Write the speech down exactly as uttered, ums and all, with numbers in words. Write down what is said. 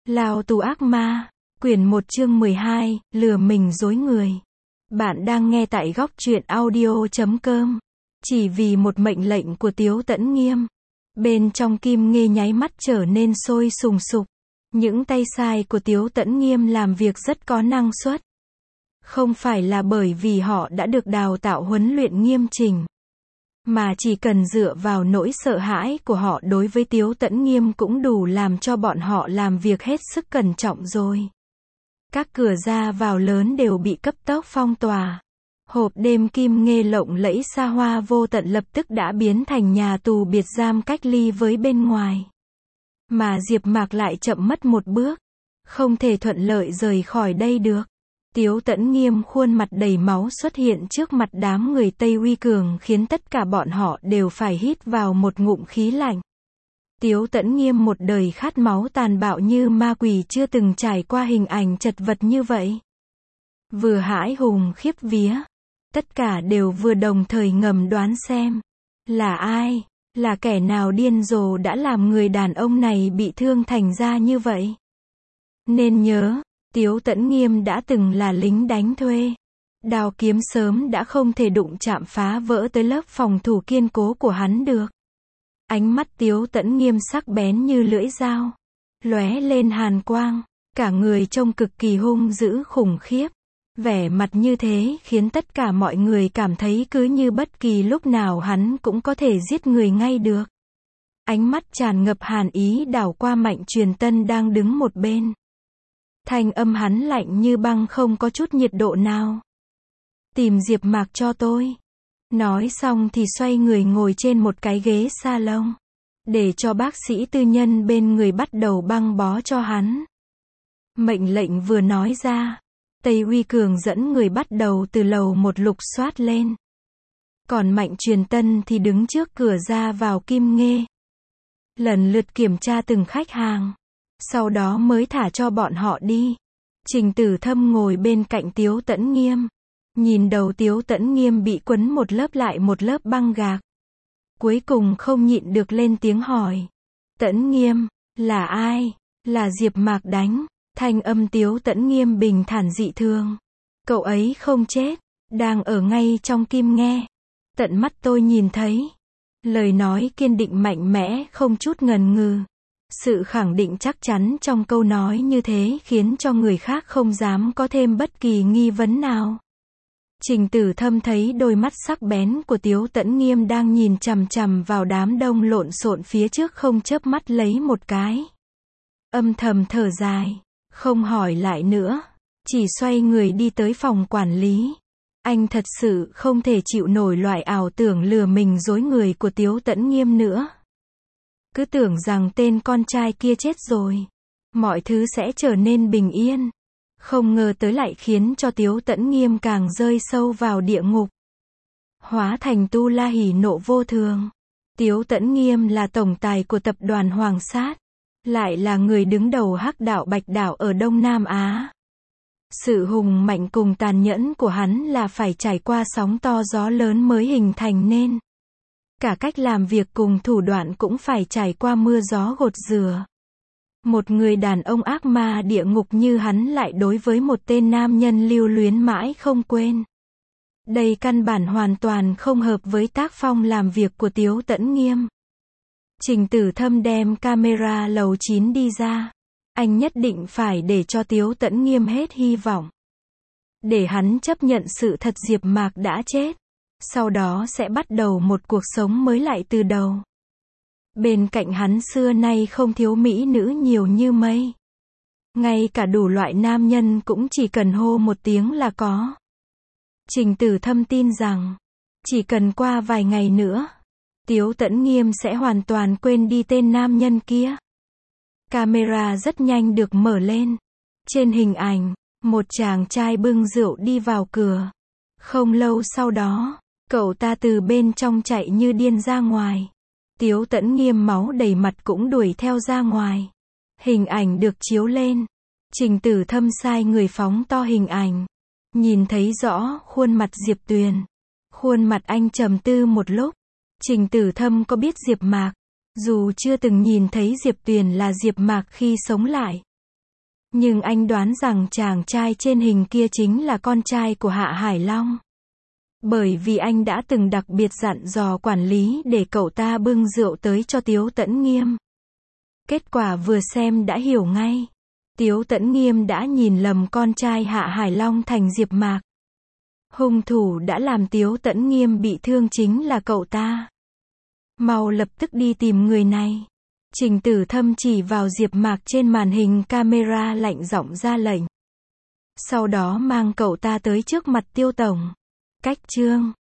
Lao tù ác ma, quyển một chương mười hai, lừa mình dối người. Bạn đang nghe tại góc truyện audio chấm com. Chỉ vì một mệnh lệnh của Tiếu Tẫn Nghiêm, bên trong Kim Nghê nháy mắt trở nên sôi sùng sục. Những tay sai của Tiếu Tẫn Nghiêm làm việc rất có năng suất. Không phải là bởi vì họ đã được đào tạo huấn luyện nghiêm chỉnh, mà chỉ cần dựa vào nỗi sợ hãi của họ đối với Tiếu Tẫn Nghiêm cũng đủ làm cho bọn họ làm việc hết sức cẩn trọng rồi. Các cửa ra vào lớn đều bị cấp tốc phong tỏa. Hộp đêm Kim Nghê lộng lẫy xa hoa vô tận lập tức đã biến thành nhà tù biệt giam cách ly với bên ngoài. Mà Diệp Mạc lại chậm mất một bước, không thể thuận lợi rời khỏi đây được. Tiếu Tẫn Nghiêm khuôn mặt đầy máu xuất hiện trước mặt đám người Tây Uy Cường khiến tất cả bọn họ đều phải hít vào một ngụm khí lạnh. Tiếu Tẫn Nghiêm một đời khát máu tàn bạo như ma quỷ chưa từng trải qua hình ảnh chật vật như vậy. Vừa hãi hùng khiếp vía, tất cả đều vừa đồng thời ngầm đoán xem, là ai, là kẻ nào điên rồ đã làm người đàn ông này bị thương thành ra như vậy. Nên nhớ, Tiếu Tẫn Nghiêm đã từng là lính đánh thuê. Đao kiếm sớm đã không thể đụng chạm phá vỡ tới lớp phòng thủ kiên cố của hắn được. Ánh mắt Tiếu Tẫn Nghiêm sắc bén như lưỡi dao, lóe lên hàn quang, cả người trông cực kỳ hung dữ khủng khiếp. Vẻ mặt như thế khiến tất cả mọi người cảm thấy cứ như bất kỳ lúc nào hắn cũng có thể giết người ngay được. Ánh mắt tràn ngập hàn ý đảo qua Mạnh Truyền Tân đang đứng một bên. Thanh âm hắn lạnh như băng không có chút nhiệt độ nào. Tìm Diệp Mạc cho tôi. Nói xong thì xoay người ngồi trên một cái ghế salon, để cho bác sĩ tư nhân bên người bắt đầu băng bó cho hắn. Mệnh lệnh vừa nói ra, Tây Uy Cường dẫn người bắt đầu từ lầu một lục soát lên. Còn Mạnh Truyền Tân thì đứng trước cửa ra vào Kim Nghê, lần lượt kiểm tra từng khách hàng, sau đó mới thả cho bọn họ đi. Trình Tử Thâm ngồi bên cạnh Tiếu Tẫn Nghiêm, nhìn đầu Tiếu Tẫn Nghiêm bị quấn một lớp lại một lớp băng gạc. Cuối cùng không nhịn được lên tiếng hỏi. Tẫn Nghiêm, là ai? Là Diệp Mạc đánh. Thanh âm Tiếu Tẫn Nghiêm bình thản dị thường. Cậu ấy không chết, đang ở ngay trong Kim Nghê. Tận mắt tôi nhìn thấy. Lời nói kiên định mạnh mẽ không chút ngần ngừ. Sự khẳng định chắc chắn trong câu nói như thế khiến cho người khác không dám có thêm bất kỳ nghi vấn nào. Trình Tử Thâm thấy đôi mắt sắc bén của Tiếu Tẫn Nghiêm đang nhìn chằm chằm vào đám đông lộn xộn phía trước không chớp mắt lấy một cái. Âm thầm thở dài, không hỏi lại nữa, chỉ xoay người đi tới phòng quản lý. Anh thật sự không thể chịu nổi loại ảo tưởng lừa mình dối người của Tiếu Tẫn Nghiêm nữa. Cứ tưởng rằng tên con trai kia chết rồi, mọi thứ sẽ trở nên bình yên. Không ngờ tới lại khiến cho Tiếu Tẫn Nghiêm càng rơi sâu vào địa ngục. Hóa thành tu la hỉ nộ vô thường. Tiếu Tẫn Nghiêm là tổng tài của tập đoàn Hoàng Sát, lại là người đứng đầu Hắc Đạo Bạch Đạo ở Đông Nam Á. Sự hùng mạnh cùng tàn nhẫn của hắn là phải trải qua sóng to gió lớn mới hình thành nên. Cả cách làm việc cùng thủ đoạn cũng phải trải qua mưa gió gột rửa. Một người đàn ông ác ma địa ngục như hắn lại đối với một tên nam nhân lưu luyến mãi không quên. Đây căn bản hoàn toàn không hợp với tác phong làm việc của Tiếu Tẫn Nghiêm. Trình Tử Thâm đem camera lầu chín đi ra. Anh nhất định phải để cho Tiếu Tẫn Nghiêm hết hy vọng. Để hắn chấp nhận sự thật Diệp Mạc đã chết. Sau đó sẽ bắt đầu một cuộc sống mới lại từ đầu. Bên cạnh hắn xưa nay không thiếu mỹ nữ nhiều như mây. Ngay cả đủ loại nam nhân cũng chỉ cần hô một tiếng là có. Trình Tử Thâm tin rằng, chỉ cần qua vài ngày nữa, Tiếu Tẫn Nghiêm sẽ hoàn toàn quên đi tên nam nhân kia. Camera rất nhanh được mở lên. Trên hình ảnh, một chàng trai bưng rượu đi vào cửa. Không lâu sau đó, cậu ta từ bên trong chạy như điên ra ngoài. Tiếu Tẫn Nghiêm máu đầy mặt cũng đuổi theo ra ngoài. Hình ảnh được chiếu lên. Trình Tử Thâm sai người phóng to hình ảnh. Nhìn thấy rõ khuôn mặt Diệp Tuyền. Khuôn mặt anh trầm tư một lúc. Trình Tử Thâm có biết Diệp Mạc. Dù chưa từng nhìn thấy Diệp Tuyền là Diệp Mạc khi sống lại, Nhưng anh đoán rằng chàng trai trên hình kia chính là con trai của Hạ Hải Long. Bởi vì anh đã từng đặc biệt dặn dò quản lý để cậu ta bưng rượu tới cho Tiếu Tẫn Nghiêm. Kết quả vừa xem đã hiểu ngay. Tiếu Tẫn Nghiêm đã nhìn lầm con trai Hạ Hải Long thành Diệp Mạc. Hung thủ đã làm Tiếu Tẫn Nghiêm bị thương chính là cậu ta. Mau lập tức đi tìm người này. Trình Tử Thâm chỉ vào Diệp Mạc trên màn hình camera lạnh giọng ra lệnh. Sau đó mang cậu ta tới trước mặt Tiêu tổng. Cách chương